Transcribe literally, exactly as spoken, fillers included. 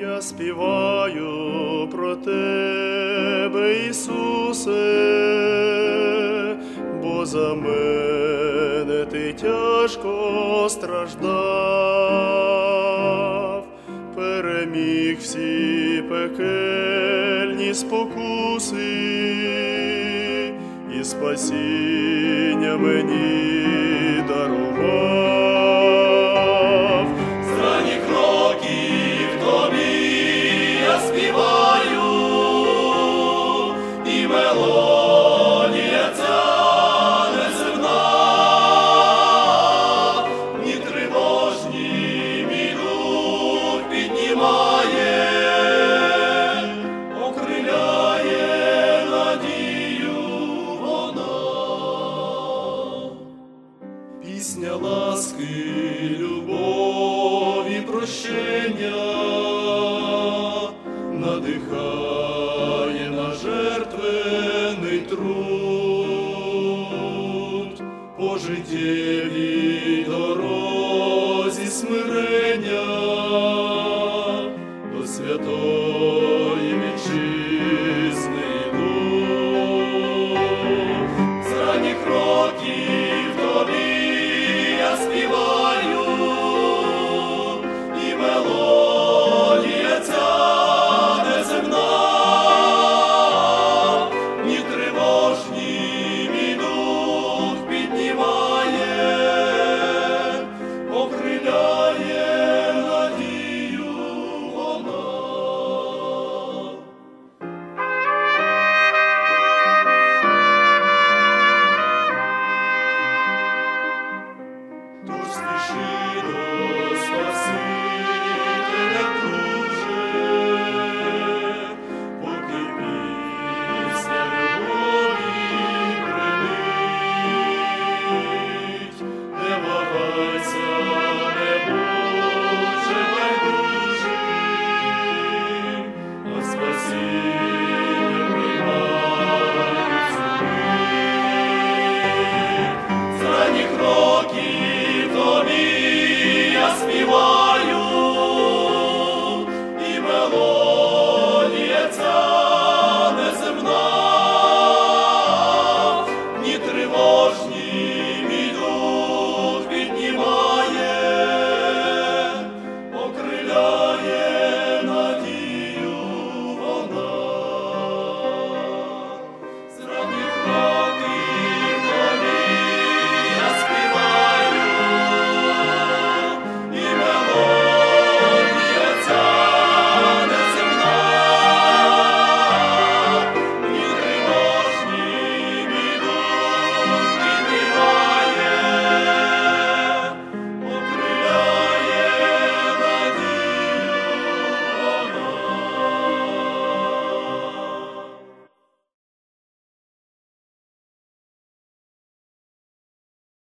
Я співаю про Тебе, Ісусе, бо за мене Ти тяжко страждав, переміг всі пекельні спокуси, і спасіння мені дарував. З ранніх років Тобі я співаю, і мелодія ця неземна, ні тривожні мій дух піднімає, окриляє надію вона. Пісня ласки, любові, прощення надихає на жертвений труд, по життєвій дорозі смирення до святого